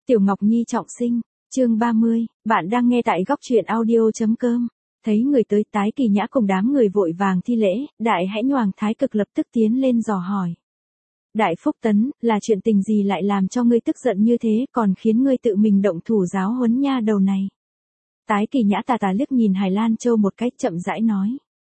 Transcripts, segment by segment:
Tiểu Ngọc Nhi trọng sinh, chương 30, bạn đang nghe tại góc truyện audio.com. Thấy người tới, Tái Kỳ Nhã cùng đám người vội vàng thi lễ, Đại Hãnh Hoàng Thái Cực lập tức tiến lên dò hỏi. Đại Phúc Tấn, là chuyện tình gì lại làm cho ngươi tức giận như thế, còn khiến ngươi tự mình động thủ giáo huấn nha đầu này? Tái Kỳ Nhã tà tà liếc nhìn Hải Lan Châu một cách chậm rãi nói.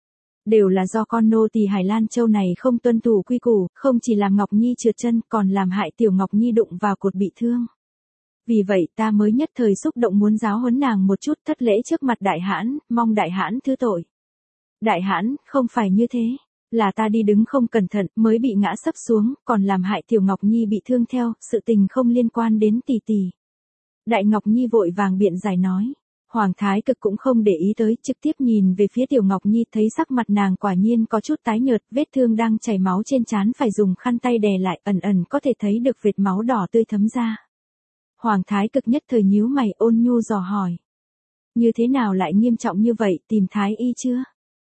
Đều là do con nô tỳ Hải Lan Châu này không tuân thủ quy củ, không chỉ làm Ngọc Nhi trượt chân còn làm hại Tiểu Ngọc Nhi đụng vào cột bị thương. Vì vậy ta mới nhất thời xúc động muốn giáo huấn nàng một chút, thất lễ trước mặt đại hãn, mong đại hãn thứ tội. Đại hãn, không phải như thế. Là ta đi đứng không cẩn thận, mới bị ngã sấp xuống, còn làm hại Tiểu Ngọc Nhi bị thương theo, sự tình không liên quan đến tỷ tỷ. Đại Ngọc Nhi vội vàng biện giải nói. Hoàng Thái Cực cũng không để ý tới, trực tiếp nhìn về phía Tiểu Ngọc Nhi, thấy sắc mặt nàng quả nhiên có chút tái nhợt, vết thương đang chảy máu trên trán phải dùng khăn tay đè lại, ẩn ẩn có thể thấy được vệt máu đỏ tươi thấm ra. Hoàng Thái Cực nhất thời nhíu mày, ôn nhu dò hỏi. Như thế nào lại nghiêm trọng như vậy, tìm Thái Y chưa?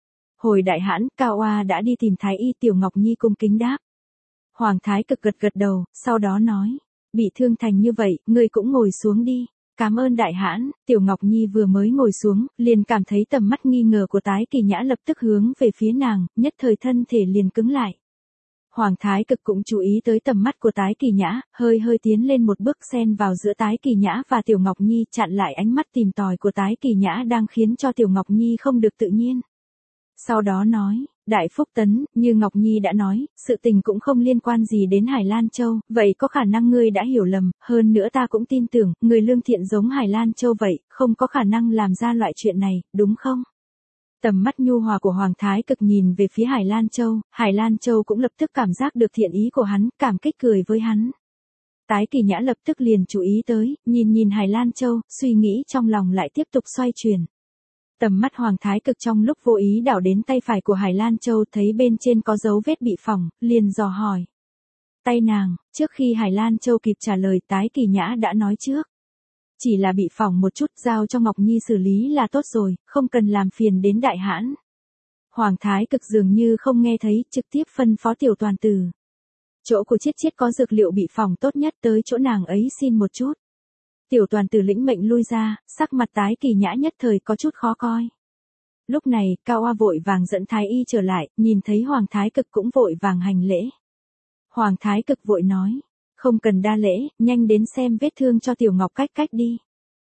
Hồi đại hãn, Cao Oa đã đi tìm Thái Y. Tiểu Ngọc Nhi cung kính đáp. Hoàng Thái Cực gật gật đầu, sau đó nói. Bị thương thành như vậy, ngươi cũng ngồi xuống đi. Cảm ơn đại hãn. Tiểu Ngọc Nhi vừa mới ngồi xuống, liền cảm thấy tầm mắt nghi ngờ của Tái Kỳ Nhã lập tức hướng về phía nàng, nhất thời thân thể liền cứng lại. Hoàng Thái Cực cũng chú ý tới tầm mắt của Tái Kỳ Nhã, hơi tiến lên một bước xen vào giữa Tái Kỳ Nhã và Tiểu Ngọc Nhi, chặn lại ánh mắt tìm tòi của Tái Kỳ Nhã đang khiến cho Tiểu Ngọc Nhi không được tự nhiên. Sau đó nói, Đại Phúc Tấn, như Ngọc Nhi đã nói, sự tình cũng không liên quan gì đến Hải Lan Châu, vậy có khả năng ngươi đã hiểu lầm, hơn nữa ta cũng tin tưởng, người lương thiện giống Hải Lan Châu vậy, không có khả năng làm ra loại chuyện này, đúng không? Tầm mắt nhu hòa của Hoàng Thái Cực nhìn về phía Hải Lan Châu cũng lập tức cảm giác được thiện ý của hắn, cảm kích cười với hắn. Tái Kỳ Nhã lập tức liền chú ý tới, nhìn Hải Lan Châu, suy nghĩ trong lòng lại tiếp tục xoay chuyển. Tầm mắt Hoàng Thái Cực trong lúc vô ý đảo đến tay phải của Hải Lan Châu, thấy bên trên có dấu vết bị phỏng, liền dò hỏi. Tay nàng, trước khi Hải Lan Châu kịp trả lời, Tái Kỳ Nhã đã nói trước. Chỉ là bị phỏng một chút, giao cho Ngọc Nhi xử lý là tốt rồi, không cần làm phiền đến đại hãn. Hoàng Thái Cực dường như không nghe thấy, trực tiếp phân phó Tiểu Toàn Tử. Chỗ của Chiết có dược liệu bị phỏng, tốt nhất tới chỗ nàng ấy xin một chút. Tiểu Toàn Tử lĩnh mệnh lui ra, sắc mặt Tái Kỳ Nhã nhất thời có chút khó coi. Lúc này, Cao Oa vội vàng dẫn Thái Y trở lại, nhìn thấy Hoàng Thái Cực cũng vội vàng hành lễ. Hoàng Thái Cực vội nói. Không cần đa lễ, nhanh đến xem vết thương cho Tiểu Ngọc cách đi.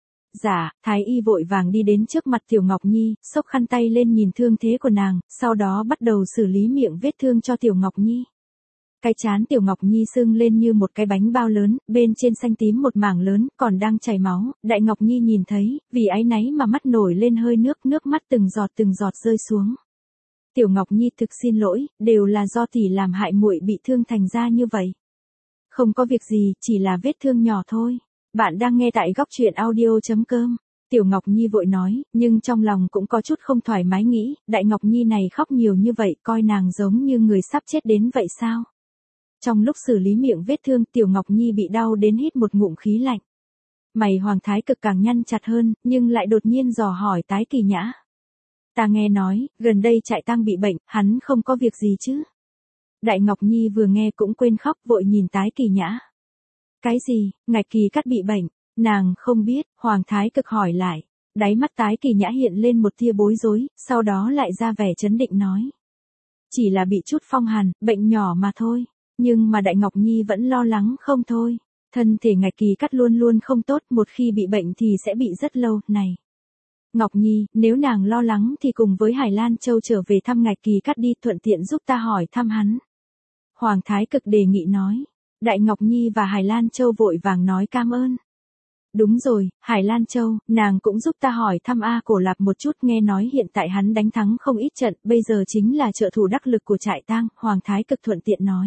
Dạ, Thái Y vội vàng đi đến trước mặt Tiểu Ngọc Nhi, xốc khăn tay lên nhìn thương thế của nàng, sau đó bắt đầu xử lý miệng vết thương cho Tiểu Ngọc Nhi. Cái trán Tiểu Ngọc Nhi sưng lên như một cái bánh bao lớn, bên trên xanh tím một mảng lớn, còn đang chảy máu. Đại Ngọc Nhi nhìn thấy, vì áy náy mà mắt nổi lên hơi nước mắt từng giọt rơi xuống. Tiểu Ngọc Nhi thực xin lỗi, đều là do tỷ làm hại muội bị thương thành ra như vậy. Không có việc gì, chỉ là vết thương nhỏ thôi. Bạn đang nghe tại góc truyện audio.com. Tiểu Ngọc Nhi vội nói, nhưng trong lòng cũng có chút không thoải mái nghĩ, Đại Ngọc Nhi này khóc nhiều như vậy, coi nàng giống như người sắp chết đến vậy sao? Trong lúc xử lý miệng vết thương, Tiểu Ngọc Nhi bị đau đến hít một ngụm khí lạnh. Mày Hoàng Thái Cực càng nhăn chặt hơn, nhưng lại đột nhiên dò hỏi Tái Kỳ Nhã. Ta nghe nói, gần đây Trại Tang bị bệnh, hắn không có việc gì chứ? Đại Ngọc Nhi vừa nghe cũng quên khóc, vội nhìn Tái Kỳ Nhã. Cái gì, Ngạch Kỳ Cắt bị bệnh? Nàng không biết. Hoàng Thái Cực hỏi lại. Đáy mắt Tái Kỳ Nhã hiện lên một tia bối rối, sau đó lại ra vẻ trấn định nói. Chỉ là bị chút phong hàn, bệnh nhỏ mà thôi. Nhưng mà Đại Ngọc Nhi vẫn lo lắng không thôi. Thân thể Ngạch Kỳ Cắt luôn luôn không tốt, một khi bị bệnh thì sẽ bị rất lâu, này. Ngọc Nhi, nếu nàng lo lắng thì cùng với Hải Lan Châu trở về thăm Ngạch Kỳ Cắt đi, thuận tiện giúp ta hỏi thăm hắn. Hoàng Thái Cực đề nghị nói. Đại Ngọc Nhi và Hải Lan Châu vội vàng nói cám ơn. Đúng rồi, Hải Lan Châu, nàng cũng giúp ta hỏi thăm A Cổ Lạp một chút, nghe nói hiện tại hắn đánh thắng không ít trận, bây giờ chính là trợ thủ đắc lực của Trại Tang. Hoàng Thái Cực thuận tiện nói.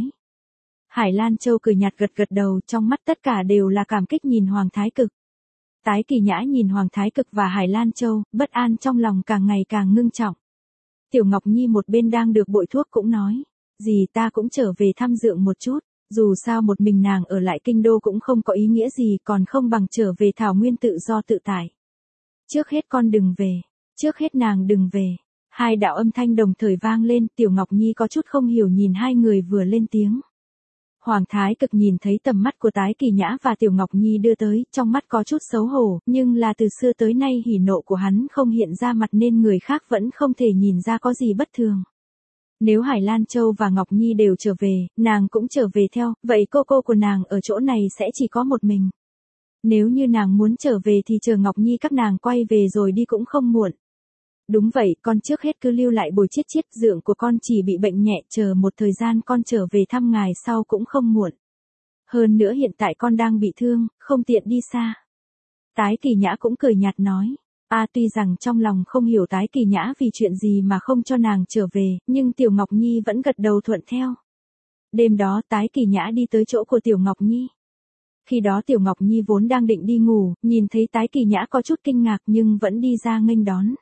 Hải Lan Châu cười nhạt gật đầu, trong mắt tất cả đều là cảm kích nhìn Hoàng Thái Cực. Tái Kỳ Nhã nhìn Hoàng Thái Cực và Hải Lan Châu, bất an trong lòng càng ngày càng ngưng trọng. Tiểu Ngọc Nhi một bên đang được bội thuốc cũng nói. Dì ta cũng trở về thăm dượng một chút. Dù sao một mình nàng ở lại kinh đô cũng không có ý nghĩa gì, còn không bằng trở về Thảo Nguyên tự do tự tại. Trước hết con đừng về. Trước hết nàng đừng về. Hai đạo âm thanh đồng thời vang lên, Tiểu Ngọc Nhi có chút không hiểu nhìn hai người vừa lên tiếng. Hoàng Thái Cực nhìn thấy tầm mắt của Tái Kỳ Nhã và Tiểu Ngọc Nhi đưa tới, trong mắt có chút xấu hổ, nhưng là từ xưa tới nay hỉ nộ của hắn không hiện ra mặt nên người khác vẫn không thể nhìn ra có gì bất thường. Nếu Hải Lan Châu và Ngọc Nhi đều trở về, nàng cũng trở về theo, vậy cô của nàng ở chỗ này sẽ chỉ có một mình. Nếu như nàng muốn trở về thì chờ Ngọc Nhi các nàng quay về rồi đi cũng không muộn. Đúng vậy, con trước hết cứ lưu lại bồi chiết chiết, dượng của con chỉ bị bệnh nhẹ, chờ một thời gian con trở về thăm ngài sau cũng không muộn. Hơn nữa hiện tại con đang bị thương, không tiện đi xa. Tái Kỳ Nhã cũng cười nhạt nói. Tuy rằng trong lòng không hiểu Tái Kỳ Nhã vì chuyện gì mà không cho nàng trở về, nhưng Tiểu Ngọc Nhi vẫn gật đầu thuận theo. Đêm đó Tái Kỳ Nhã đi tới chỗ của Tiểu Ngọc Nhi. Khi đó Tiểu Ngọc Nhi vốn đang định đi ngủ, nhìn thấy Tái Kỳ Nhã có chút kinh ngạc nhưng vẫn đi ra nghênh đón.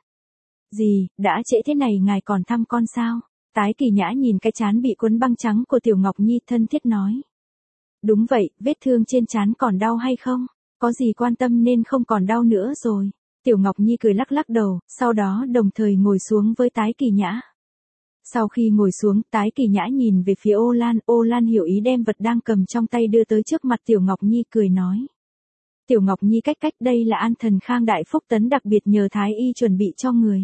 Gì, đã trễ thế này ngài còn thăm con sao? Tái Kỳ Nhã nhìn cái trán bị quấn băng trắng của Tiểu Ngọc Nhi thân thiết nói. Đúng vậy, vết thương trên trán còn đau hay không? Có gì quan tâm nên không còn đau nữa rồi. Tiểu Ngọc Nhi cười lắc lắc đầu, sau đó đồng thời ngồi xuống với Tái Kỳ Nhã. Sau khi ngồi xuống, Tái Kỳ Nhã nhìn về phía Ô Lan hiểu ý đem vật đang cầm trong tay đưa tới trước mặt Tiểu Ngọc Nhi cười nói. Tiểu Ngọc Nhi cách đây là An Thần Khang đại phúc tấn đặc biệt nhờ Thái Y chuẩn bị cho người.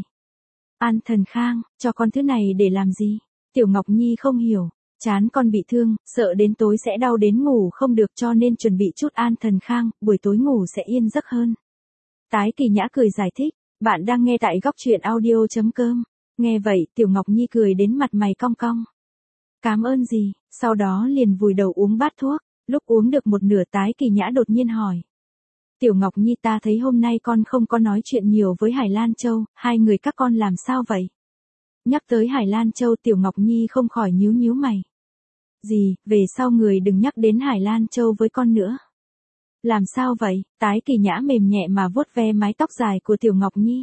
An Thần Khang, cho con thứ này để làm gì? Tiểu Ngọc Nhi không hiểu, trán con bị thương, sợ đến tối sẽ đau đến ngủ không được cho nên chuẩn bị chút An Thần Khang, buổi tối ngủ sẽ yên giấc hơn. Tái Kỳ Nhã cười giải thích, bạn đang nghe tại góc truyện audio.com. Nghe vậy, Tiểu Ngọc Nhi cười đến mặt mày cong cong. Cảm ơn gì, sau đó liền vùi đầu uống bát thuốc, lúc uống được một nửa Tái Kỳ Nhã đột nhiên hỏi. Tiểu Ngọc Nhi ta thấy hôm nay con không có nói chuyện nhiều với Hải Lan Châu, hai người các con làm sao vậy? Nhắc tới Hải Lan Châu Tiểu Ngọc Nhi không khỏi nhíu mày. Gì, về sau người đừng nhắc đến Hải Lan Châu với con nữa. Làm sao vậy? Tái Kỳ Nhã mềm nhẹ mà vuốt ve mái tóc dài của Tiểu Ngọc Nhi.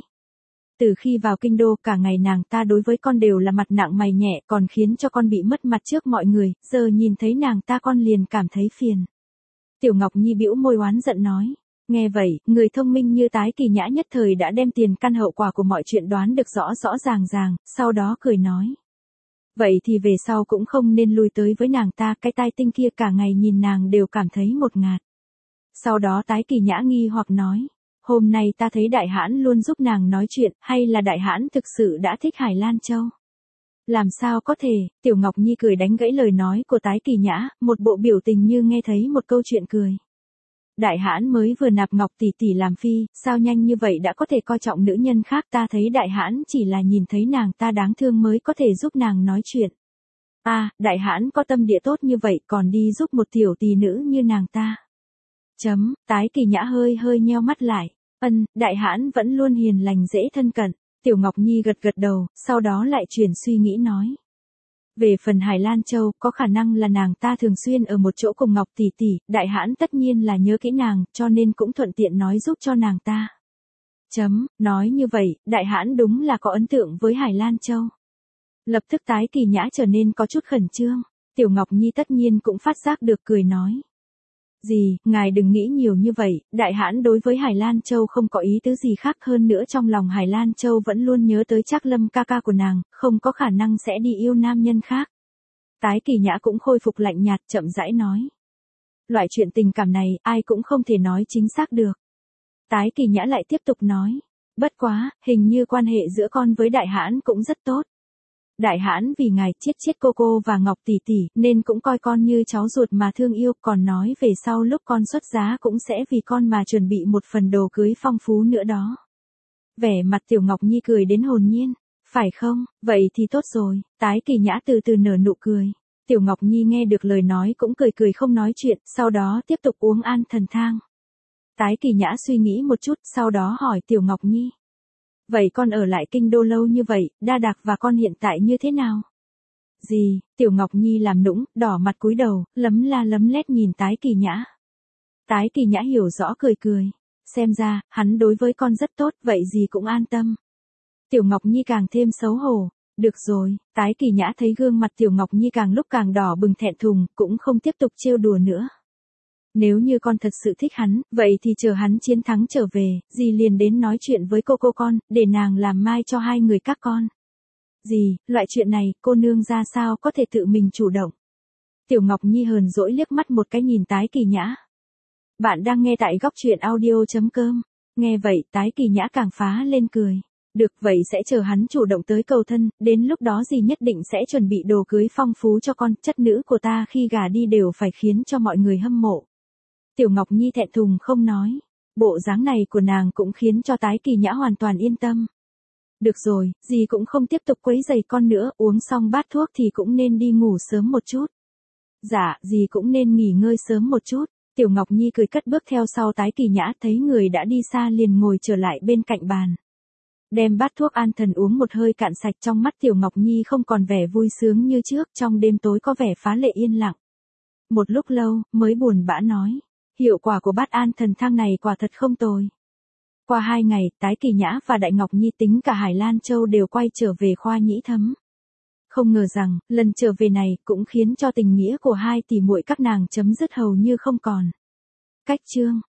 Từ khi vào kinh đô cả ngày nàng ta đối với con đều là mặt nặng mày nhẹ còn khiến cho con bị mất mặt trước mọi người, giờ nhìn thấy nàng ta con liền cảm thấy phiền. Tiểu Ngọc Nhi bĩu môi oán giận nói. Nghe vậy, người thông minh như Tái Kỳ Nhã nhất thời đã đem tiền căn hậu quả của mọi chuyện đoán được rõ ràng, sau đó cười nói. Vậy thì về sau cũng không nên lui tới với nàng ta, cái tai tinh kia cả ngày nhìn nàng đều cảm thấy ngột ngạt. Sau đó Tái Kỳ Nhã nghi hoặc nói, hôm nay ta thấy Đại Hãn luôn giúp nàng nói chuyện, hay là Đại Hãn thực sự đã thích Hải Lan Châu? Làm sao có thể, Tiểu Ngọc Nhi cười đánh gãy lời nói của Tái Kỳ Nhã, một bộ biểu tình như nghe thấy một câu chuyện cười. Đại Hãn mới vừa nạp Ngọc tỷ tỷ làm phi, sao nhanh như vậy đã có thể coi trọng nữ nhân khác, ta thấy Đại Hãn chỉ là nhìn thấy nàng ta đáng thương mới có thể giúp nàng nói chuyện. Đại Hãn có tâm địa tốt như vậy còn đi giúp một tiểu tỷ nữ như nàng ta. Tái Kỳ Nhã hơi nheo mắt lại. Đại Hãn vẫn luôn hiền lành dễ thân cận. Tiểu Ngọc Nhi gật đầu, sau đó lại chuyển suy nghĩ nói. Về phần Hải Lan Châu, có khả năng là nàng ta thường xuyên ở một chỗ cùng Ngọc tỷ tỷ, Đại Hãn tất nhiên là nhớ kỹ nàng, cho nên cũng thuận tiện nói giúp cho nàng ta. Nói như vậy, Đại Hãn đúng là có ấn tượng với Hải Lan Châu. Lập tức Tái Kỳ Nhã trở nên có chút khẩn trương. Tiểu Ngọc Nhi tất nhiên cũng phát giác được cười nói. Gì, ngài đừng nghĩ nhiều như vậy, Đại Hãn đối với Hải Lan Châu không có ý tứ gì khác hơn nữa, trong lòng Hải Lan Châu vẫn luôn nhớ tới Trác Lâm ca ca của nàng, không có khả năng sẽ đi yêu nam nhân khác. Tái Kỳ Nhã cũng khôi phục lạnh nhạt chậm rãi nói. Loại chuyện tình cảm này, ai cũng không thể nói chính xác được. Tái Kỳ Nhã lại tiếp tục nói. Bất quá, hình như quan hệ giữa con với Đại Hãn cũng rất tốt. Đại Hãn vì ngài chết cô và Ngọc tỷ tỷ nên cũng coi con như cháu ruột mà thương yêu, còn nói về sau lúc con xuất giá cũng sẽ vì con mà chuẩn bị một phần đồ cưới phong phú nữa đó. Vẻ mặt Tiểu Ngọc Nhi cười đến hồn nhiên. Phải không, vậy thì tốt rồi. Tái Kỳ Nhã từ từ nở nụ cười. Tiểu Ngọc Nhi nghe được lời nói cũng cười không nói chuyện, sau đó tiếp tục uống An Thần Thang. Tái Kỳ Nhã suy nghĩ một chút, sau đó hỏi Tiểu Ngọc Nhi. Vậy con ở lại kinh đô lâu như vậy, Đa Đạc và con hiện tại như thế nào? Gì, Tiểu Ngọc Nhi làm nũng, đỏ mặt cúi đầu, lấm la lấm lét nhìn Tái Kỳ Nhã. Tái Kỳ Nhã hiểu rõ cười. Xem ra, hắn đối với con rất tốt, vậy gì cũng an tâm. Tiểu Ngọc Nhi càng thêm xấu hổ. Được rồi, Tái Kỳ Nhã thấy gương mặt Tiểu Ngọc Nhi càng lúc càng đỏ bừng thẹn thùng, cũng không tiếp tục trêu đùa nữa. Nếu như con thật sự thích hắn, vậy thì chờ hắn chiến thắng trở về, dì liền đến nói chuyện với cô con, để nàng làm mai cho hai người các con. Dì, loại chuyện này, cô nương ra sao có thể tự mình chủ động. Tiểu Ngọc Nhi hờn dỗi liếc mắt một cái nhìn Tái Kỳ Nhã. Bạn đang nghe tại góc truyện audio.com. Nghe vậy Tái Kỳ Nhã càng phá lên cười. Được, vậy sẽ chờ hắn chủ động tới cầu thân, đến lúc đó dì nhất định sẽ chuẩn bị đồ cưới phong phú cho con, chất nữ của ta khi gả đi đều phải khiến cho mọi người hâm mộ. Tiểu Ngọc Nhi thẹn thùng không nói. Bộ dáng này của nàng cũng khiến cho Tái Kỳ Nhã hoàn toàn yên tâm. Được rồi, dì cũng không tiếp tục quấy rầy con nữa, uống xong bát thuốc thì cũng nên đi ngủ sớm một chút. Dạ, dì cũng nên nghỉ ngơi sớm một chút. Tiểu Ngọc Nhi cười cất bước theo sau Tái Kỳ Nhã, thấy người đã đi xa liền ngồi trở lại bên cạnh bàn. Đem bát thuốc an thần uống một hơi cạn sạch, trong mắt Tiểu Ngọc Nhi không còn vẻ vui sướng như trước, trong đêm tối có vẻ phá lệ yên lặng. Một lúc lâu, mới buồn bã nói. Hiệu quả của bát an thần thang này quả thật không tồi. Qua 2 ngày, Tái Kỳ Nhã và Đại Ngọc Nhi tính cả Hải Lan Châu đều quay trở về khoa nhĩ thấm. Không ngờ rằng, lần trở về này cũng khiến cho tình nghĩa của hai tỷ muội các nàng chấm dứt hầu như không còn. Cách chương